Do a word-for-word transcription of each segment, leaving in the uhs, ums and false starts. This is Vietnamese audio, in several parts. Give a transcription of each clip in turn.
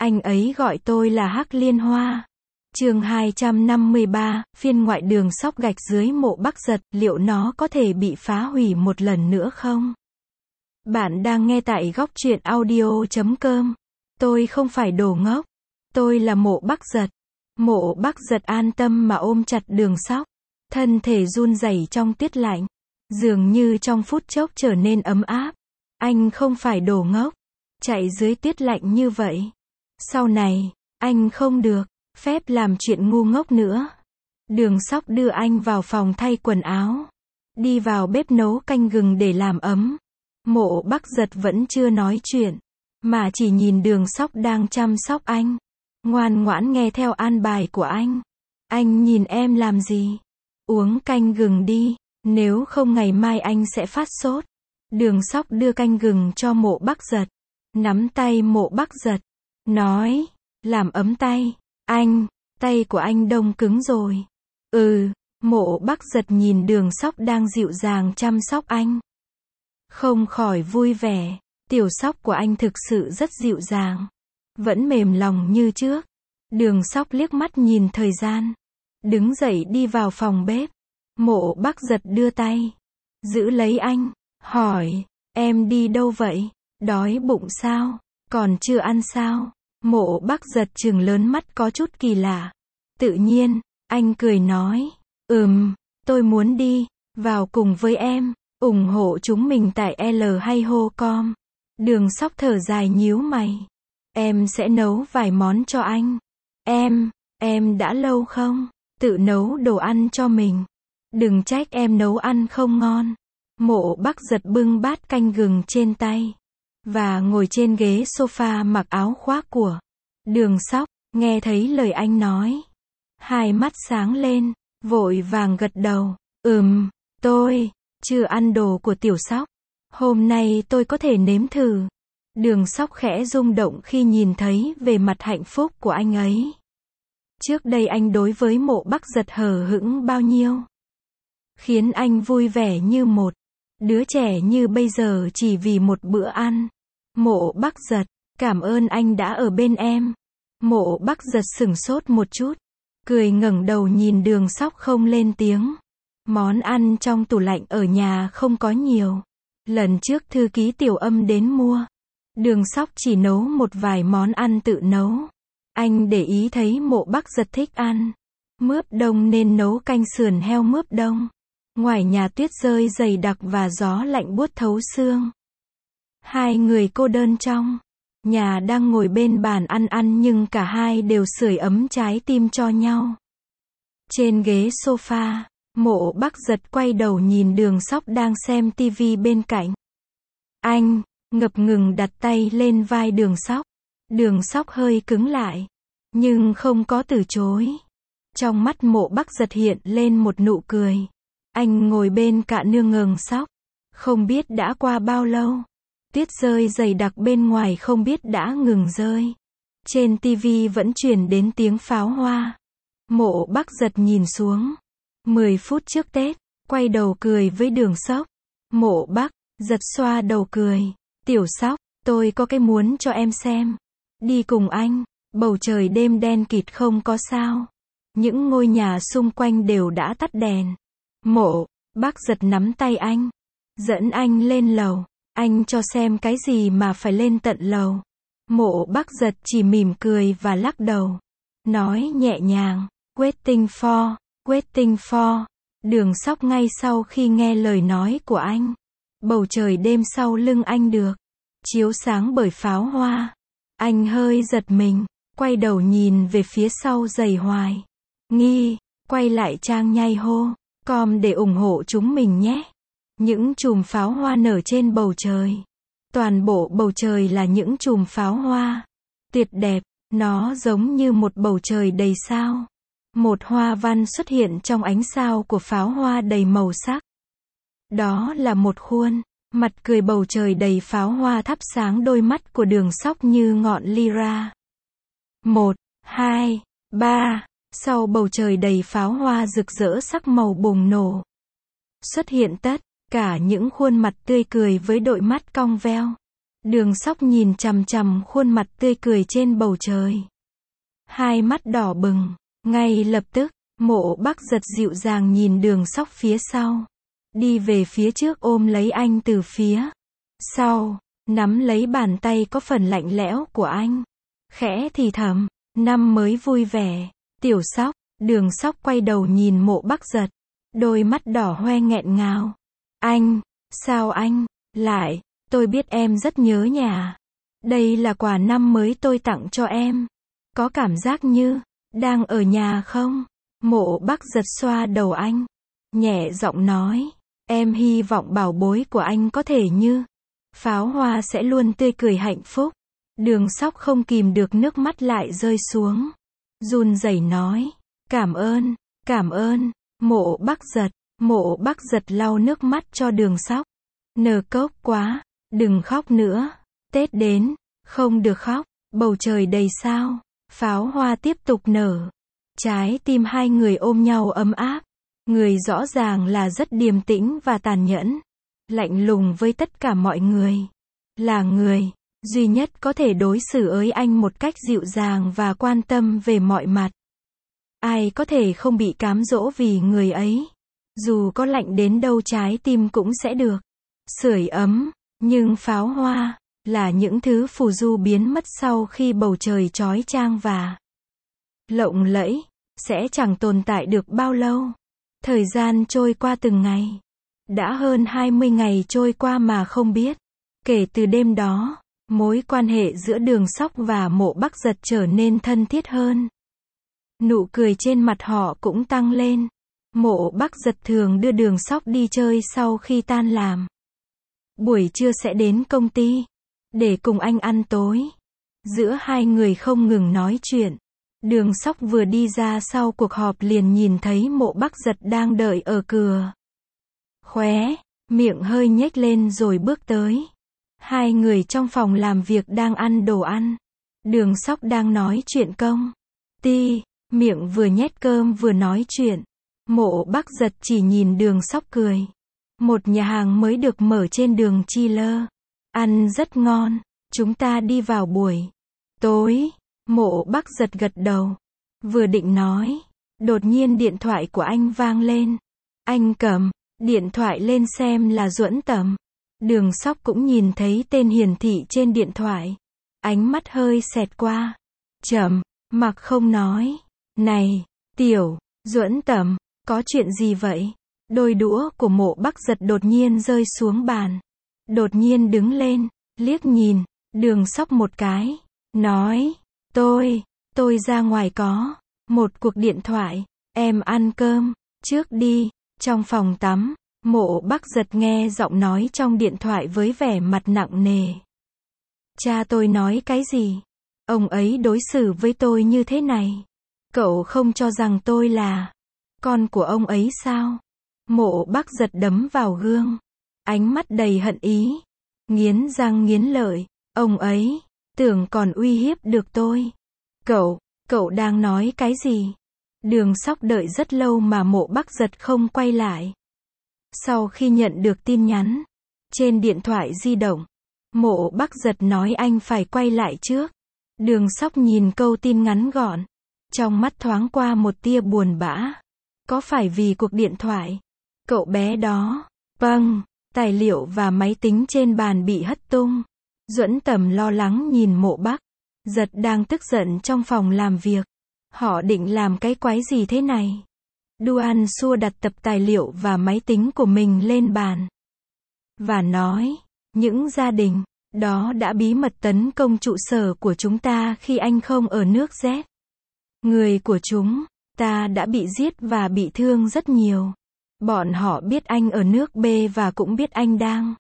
Anh ấy gọi tôi là Hắc Liên Hoa. Chương hai trăm năm mươi ba, phiên ngoại đường sóc gạch dưới mộ Bắc Giật, liệu nó có thể bị phá hủy một lần nữa không? Bạn đang nghe tại góc truyện audio chấm com. Tôi không phải đồ ngốc. Tôi là mộ Bắc Giật. Mộ Bắc Giật an tâm mà ôm chặt Đường Sóc. Thân thể run rẩy trong tiết lạnh. Dường như trong phút chốc trở nên ấm áp. Anh không phải đồ ngốc. Chạy dưới tiết lạnh như vậy. Sau này, anh không được phép làm chuyện ngu ngốc nữa. Đường Sóc đưa anh vào phòng thay quần áo. Đi vào bếp nấu canh gừng để làm ấm. Mộ Bắc Giật vẫn chưa nói chuyện, mà chỉ nhìn Đường Sóc đang chăm sóc anh. Ngoan ngoãn nghe theo an bài của anh. Anh nhìn em làm gì? Uống canh gừng đi, nếu không ngày mai anh sẽ phát sốt. Đường Sóc đưa canh gừng cho mộ Bắc Giật. Nắm tay mộ Bắc Giật. Nói, làm ấm tay. Anh, tay của anh đông cứng rồi. Ừ, mộ Bắc Giật nhìn Đường Sóc đang dịu dàng chăm sóc anh. Không khỏi vui vẻ, tiểu Sóc của anh thực sự rất dịu dàng. Vẫn mềm lòng như trước. Đường Sóc liếc mắt nhìn thời gian. Đứng dậy đi vào phòng bếp. Mộ Bắc Giật đưa tay. Giữ lấy anh, hỏi, em đi đâu vậy? Đói bụng sao? Còn chưa ăn sao? Mộ Bắc Giật trừng lớn mắt có chút kỳ lạ. Tự nhiên, anh cười nói, ừm, tôi muốn đi, vào cùng với em, ủng hộ chúng mình tại L hay hô com. Đường Sóc thở dài nhíu mày. Em sẽ nấu vài món cho anh. Em, em đã lâu không tự nấu đồ ăn cho mình. Đừng trách em nấu ăn không ngon. Mộ Bắc Giật bưng bát canh gừng trên tay. Và ngồi trên ghế sofa mặc áo khoác của Đường Sóc, nghe thấy lời anh nói. Hai mắt sáng lên, vội vàng gật đầu. Ừm, tôi chưa ăn đồ của tiểu Sóc. Hôm nay tôi có thể nếm thử. Đường Sóc khẽ rung động khi nhìn thấy về mặt hạnh phúc của anh ấy. Trước đây anh đối với mộ Bắc Giật hờ hững bao nhiêu. Khiến anh vui vẻ như một đứa trẻ như bây giờ chỉ vì một bữa ăn. Mộ Bắc Giật, cảm ơn anh đã ở bên em. Mộ Bắc Giật sửng sốt một chút. Cười ngẩng đầu nhìn Đường Sóc không lên tiếng. Món ăn trong tủ lạnh ở nhà không có nhiều. Lần trước thư ký Tiểu Âm đến mua. Đường Sóc chỉ nấu một vài món ăn tự nấu. Anh để ý thấy mộ Bắc Giật thích ăn mướp đông nên nấu canh sườn heo mướp đông. Ngoài nhà tuyết rơi dày đặc và gió lạnh buốt thấu xương. Hai người cô đơn trong nhà đang ngồi bên bàn ăn ăn nhưng cả hai đều sưởi ấm trái tim cho nhau. Trên ghế sofa, mộ Bắc Giật quay đầu nhìn Đường Sóc đang xem tivi bên cạnh. Anh ngập ngừng đặt tay lên vai Đường Sóc. Đường Sóc hơi cứng lại, nhưng không có từ chối. Trong mắt mộ Bắc Giật hiện lên một nụ cười. Anh ngồi bên cạnh nương ngừng Sóc. Không biết đã qua bao lâu. Tuyết rơi dày đặc bên ngoài không biết đã ngừng rơi. Trên tivi vẫn truyền đến tiếng pháo hoa. Mộ Bắc Giật nhìn xuống. Mười phút trước Tết, quay đầu cười với Đường Sóc. Mộ Bắc Giật xoa đầu cười. Tiểu Sóc, tôi có cái muốn cho em xem. Đi cùng anh. Bầu trời đêm đen kịt không có sao. Những ngôi nhà xung quanh đều đã tắt đèn. Mộ Bắc Giật nắm tay anh. Dẫn anh lên lầu. Anh cho xem cái gì mà phải lên tận lầu. Mộ Bắc Giật chỉ mỉm cười và lắc đầu. Nói nhẹ nhàng. Waiting for, waiting for. Đường Sóc ngay sau khi nghe lời nói của anh. Bầu trời đêm sau lưng anh được chiếu sáng bởi pháo hoa. Anh hơi giật mình. Quay đầu nhìn về phía sau giày hoài. Nghi, quay lại trang nhai hô com để ủng hộ chúng mình nhé. Những chùm pháo hoa nở trên bầu trời. Toàn bộ bầu trời là những chùm pháo hoa. Tuyệt đẹp, nó giống như một bầu trời đầy sao. Một hoa văn xuất hiện trong ánh sao của pháo hoa đầy màu sắc. Đó là một khuôn mặt cười bầu trời đầy pháo hoa thắp sáng đôi mắt của Đường Sóc như ngọn lyra. Một, hai, ba. Sau bầu trời đầy pháo hoa rực rỡ sắc màu bùng nổ. Xuất hiện tất cả những khuôn mặt tươi cười với đôi mắt cong veo. Đường Sóc nhìn chằm chằm khuôn mặt tươi cười trên bầu trời. Hai mắt đỏ bừng. Ngay lập tức, Mộ Bắc Giật dịu dàng nhìn Đường Sóc phía sau. Đi về phía trước ôm lấy anh từ phía sau. Nắm lấy bàn tay có phần lạnh lẽo của anh. Khẽ thì thầm. Năm mới vui vẻ. Tiểu Sóc. Đường Sóc quay đầu nhìn Mộ Bắc Giật. Đôi mắt đỏ hoe nghẹn ngào. Anh. Sao anh lại? Tôi biết em rất nhớ nhà. Đây là quà năm mới tôi tặng cho em. Có cảm giác như đang ở nhà không? Mộ Bắc Giật xoa đầu anh. Nhẹ giọng nói. Em hy vọng bảo bối của anh có thể như pháo hoa sẽ luôn tươi cười hạnh phúc. Đường Sóc không kìm được nước mắt lại rơi xuống. Run rẩy nói. Cảm ơn, cảm ơn. Mộ Bắc Giật. Mộ Bắc Giật lau nước mắt cho Đường Sóc. Nờ cốc quá. Đừng khóc nữa. Tết đến. Không được khóc. Bầu trời đầy sao. Pháo hoa tiếp tục nở. Trái tim hai người ôm nhau ấm áp. Người rõ ràng là rất điềm tĩnh và tàn nhẫn. Lạnh lùng với tất cả mọi người. Là người duy nhất có thể đối xử với anh một cách dịu dàng và quan tâm về mọi mặt. Ai có thể không bị cám dỗ vì người ấy. Dù có lạnh đến đâu trái tim cũng sẽ được sưởi ấm. Nhưng pháo hoa là những thứ phù du biến mất sau khi bầu trời chói chang và lộng lẫy, sẽ chẳng tồn tại được bao lâu. Thời gian trôi qua từng ngày. Đã hơn hai mươi ngày trôi qua mà không biết. Kể từ đêm đó, mối quan hệ giữa Đường Sóc và Mộ Bắc Giật trở nên thân thiết hơn. Nụ cười trên mặt họ cũng tăng lên. Mộ Bắc Giật thường đưa Đường Sóc đi chơi sau khi tan làm. Buổi trưa sẽ đến công ty để cùng anh ăn tối. Giữa hai người không ngừng nói chuyện. Đường Sóc vừa đi ra sau cuộc họp liền nhìn thấy Mộ Bắc Giật đang đợi ở cửa. Khóe miệng hơi nhếch lên rồi bước tới. Hai người trong phòng làm việc đang ăn đồ ăn. Đường Sóc đang nói chuyện công ty, miệng vừa nhét cơm vừa nói chuyện. Mộ Bắc Giật chỉ nhìn Đường Sóc cười. Một nhà hàng mới được mở trên đường Chi Lơ. Ăn rất ngon. Chúng ta đi vào buổi tối. Mộ Bắc Giật gật đầu. Vừa định nói. Đột nhiên điện thoại của anh vang lên. Anh cầm điện thoại lên xem là Duẫn Tầm. Đường Sóc cũng nhìn thấy tên hiển thị trên điện thoại. Ánh mắt hơi xẹt qua. Trầm mặc không nói. Này, Tiểu Duẫn Tầm, có chuyện gì vậy? Đôi đũa của Mộ Bắc Giật đột nhiên rơi xuống bàn. Đột nhiên đứng lên, liếc nhìn Đường Sóc một cái. Nói, tôi, tôi ra ngoài có một cuộc điện thoại. Em ăn cơm trước đi. Trong phòng tắm, Mộ Bắc Giật nghe giọng nói trong điện thoại với vẻ mặt nặng nề. Cha tôi nói cái gì? Ông ấy đối xử với tôi như thế này. Cậu không cho rằng tôi là con của ông ấy sao? Mộ Bắc Giật đấm vào gương. Ánh mắt đầy hận ý. Nghiến răng nghiến lợi. Ông ấy tưởng còn uy hiếp được tôi. Cậu, cậu đang nói cái gì? Đường Sóc đợi rất lâu mà Mộ Bắc Giật không quay lại. Sau khi nhận được tin nhắn trên điện thoại di động, Mộ Bắc Giật nói anh phải quay lại trước. Đường Sóc nhìn câu tin ngắn gọn. Trong mắt thoáng qua một tia buồn bã. Có phải vì cuộc điện thoại? Cậu bé đó. Vâng, tài liệu và máy tính trên bàn bị hất tung. Duẫn Tầm lo lắng nhìn Mộ Bắc Giật đang tức giận trong phòng làm việc. Họ định làm cái quái gì thế này? Duan xua đặt tập tài liệu và máy tính của mình lên bàn. Và nói, những gia đình đó đã bí mật tấn công trụ sở của chúng ta khi anh không ở nước Z. Người của chúng ta đã bị giết và bị thương rất nhiều. Bọn họ biết anh ở nước B và cũng biết anh đang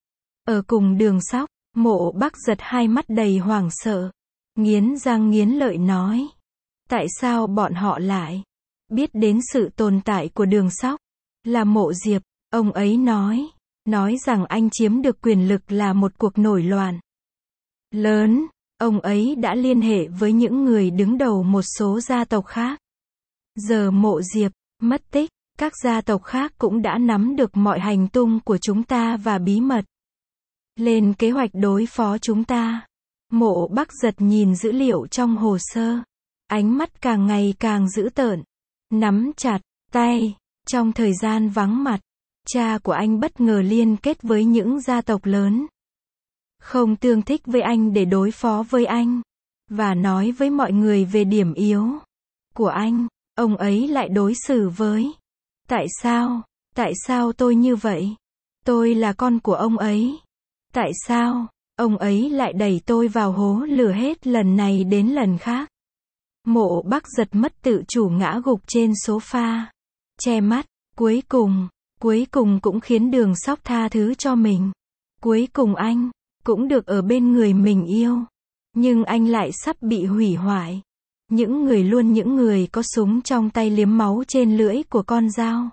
ở cùng Đường Sóc. Mộ Bắc Giật hai mắt đầy hoảng sợ. Nghiến răng nghiến lợi nói. Tại sao bọn họ lại biết đến sự tồn tại của Đường Sóc? Là Mộ Diệp, ông ấy nói. Nói rằng anh chiếm được quyền lực là một cuộc nổi loạn lớn. Ông ấy đã liên hệ với những người đứng đầu một số gia tộc khác. Giờ Mộ Diệp mất tích, các gia tộc khác cũng đã nắm được mọi hành tung của chúng ta và bí mật lên kế hoạch đối phó chúng ta. Mộ Bắc Giật nhìn dữ liệu trong hồ sơ. Ánh mắt càng ngày càng dữ tợn. Nắm chặt tay. Trong thời gian vắng mặt, cha của anh bất ngờ liên kết với những gia tộc lớn. Không tương thích với anh để đối phó với anh. Và nói với mọi người về điểm yếu của anh. Ông ấy lại đối xử với. Tại sao? Tại sao tôi như vậy? Tôi là con của ông ấy. Tại sao? Ông ấy lại đẩy tôi vào hố lửa hết lần này đến lần khác. Mộ Bắc Giật mất tự chủ ngã gục trên sofa. Che mắt. Cuối cùng, cuối cùng cũng khiến Đường Sóc tha thứ cho mình. Cuối cùng anh cũng được ở bên người mình yêu. Nhưng anh lại sắp bị hủy hoại. Những người luôn những người có súng trong tay liếm máu trên lưỡi của con dao.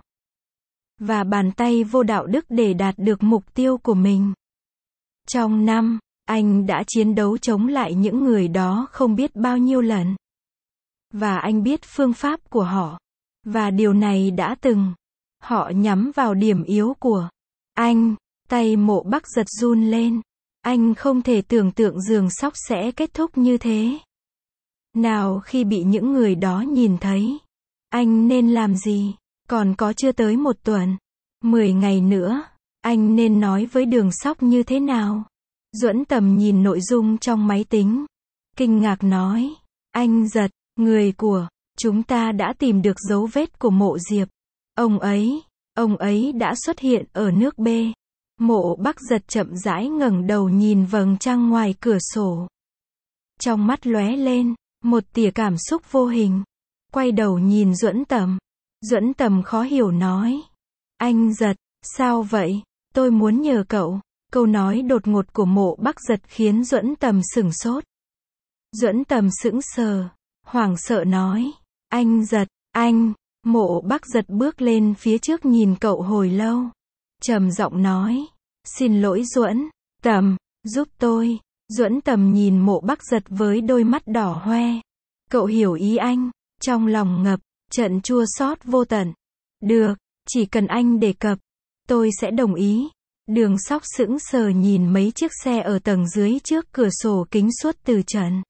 Và bàn tay vô đạo đức để đạt được mục tiêu của mình. Trong năm, anh đã chiến đấu chống lại những người đó không biết bao nhiêu lần. Và anh biết phương pháp của họ. Và điều này đã từng. Họ nhắm vào điểm yếu của anh. Tay Mộ Bắc Giật run lên. Anh không thể tưởng tượng Giường Sóc sẽ kết thúc như thế. Nào khi bị những người đó nhìn thấy. Anh nên làm gì? Còn có chưa tới một tuần. Mười ngày nữa. Anh nên nói với Đường Sóc như thế nào? Duẫn Tầm nhìn nội dung trong máy tính. Kinh ngạc nói. Anh Giật, người của chúng ta đã tìm được dấu vết của Mộ Diệp. Ông ấy, ông ấy đã xuất hiện ở nước B. Mộ Bắc Giật chậm rãi ngẩng đầu nhìn vầng trăng ngoài cửa sổ. Trong mắt lóe lên một tia cảm xúc vô hình. Quay đầu nhìn Duẫn Tầm. Duẫn Tầm khó hiểu nói. Anh Giật, sao vậy? Tôi muốn nhờ cậu. Câu nói đột ngột của Mộ Bắc Giật khiến Duẫn Tầm sửng sốt. Duẫn Tầm sững sờ, hoảng sợ nói. Anh Giật, anh. Mộ Bắc Giật bước lên phía trước nhìn cậu hồi lâu. Trầm giọng nói. Xin lỗi Duẫn Tầm, giúp tôi. Duẫn Tầm nhìn Mộ Bắc Giật với đôi mắt đỏ hoe. Cậu hiểu ý anh. Trong lòng ngập trận chua xót vô tận. Được, chỉ cần anh đề cập, tôi sẽ đồng ý. Đường Sóc sững sờ nhìn mấy chiếc xe ở tầng dưới trước cửa sổ kính suốt từ trần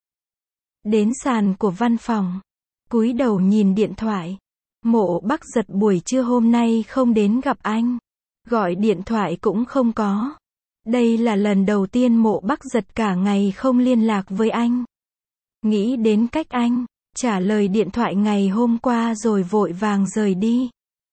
đến sàn của văn phòng. Cúi đầu nhìn điện thoại. Mộ Bắc Giật buổi trưa hôm nay không đến gặp anh. Gọi điện thoại cũng không có. Đây là lần đầu tiên Mộ Bắc Giật cả ngày không liên lạc với anh. Nghĩ đến cách anh trả lời điện thoại ngày hôm qua rồi vội vàng rời đi.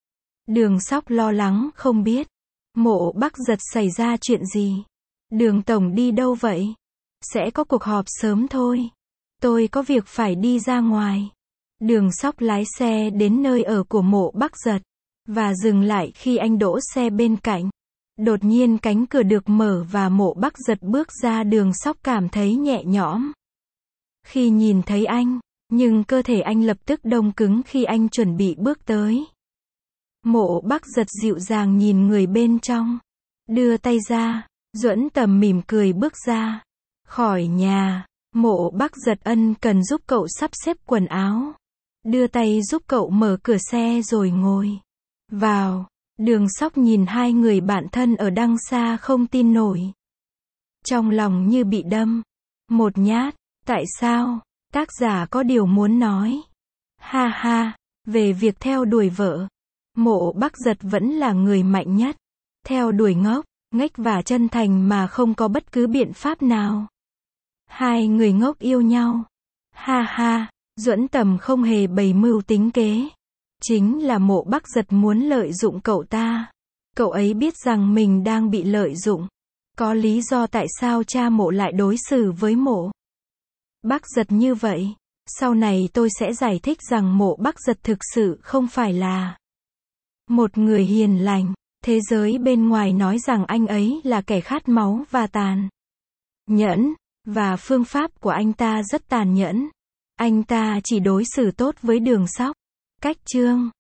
Đường Sóc lo lắng không biết Mộ Bắc Giật xảy ra chuyện gì. Đường tổng đi đâu vậy? Sẽ có cuộc họp sớm thôi. Tôi có việc phải đi ra ngoài. Đường Sóc lái xe đến nơi ở của Mộ Bắc Giật. Và dừng lại khi anh đỗ xe bên cạnh. Đột nhiên cánh cửa được mở và Mộ Bắc Giật bước ra. Đường Sóc cảm thấy nhẹ nhõm khi nhìn thấy anh. Nhưng cơ thể anh lập tức đông cứng khi anh chuẩn bị bước tới. Mộ Bắc Giật dịu dàng nhìn người bên trong. Đưa tay ra. Duẫn Tầm mỉm cười bước ra khỏi nhà. Mộ Bắc Giật ân cần giúp cậu sắp xếp quần áo. Đưa tay giúp cậu mở cửa xe rồi ngồi vào. Đường Sóc nhìn hai người bạn thân ở đằng xa không tin nổi. Trong lòng như bị đâm một nhát. Tại sao? Tác giả có điều muốn nói. Ha ha, về việc theo đuổi vợ. Mộ Bắc Giật vẫn là người mạnh nhất. Theo đuổi ngốc, nghếch và chân thành mà không có bất cứ biện pháp nào. Hai người ngốc yêu nhau. Ha ha, Duẫn Tầm không hề bày mưu tính kế. Chính là Mộ Bắc Giật muốn lợi dụng cậu ta. Cậu ấy biết rằng mình đang bị lợi dụng. Có lý do tại sao cha Mộ lại đối xử với Mộ Bắc Giật như vậy. Sau này tôi sẽ giải thích rằng Mộ Bắc Giật thực sự không phải là một người hiền lành. Thế giới bên ngoài nói rằng anh ấy là kẻ khát máu và tàn nhẫn. Và phương pháp của anh ta rất tàn nhẫn. Anh ta chỉ đối xử tốt với Đường Sóc. Cách chương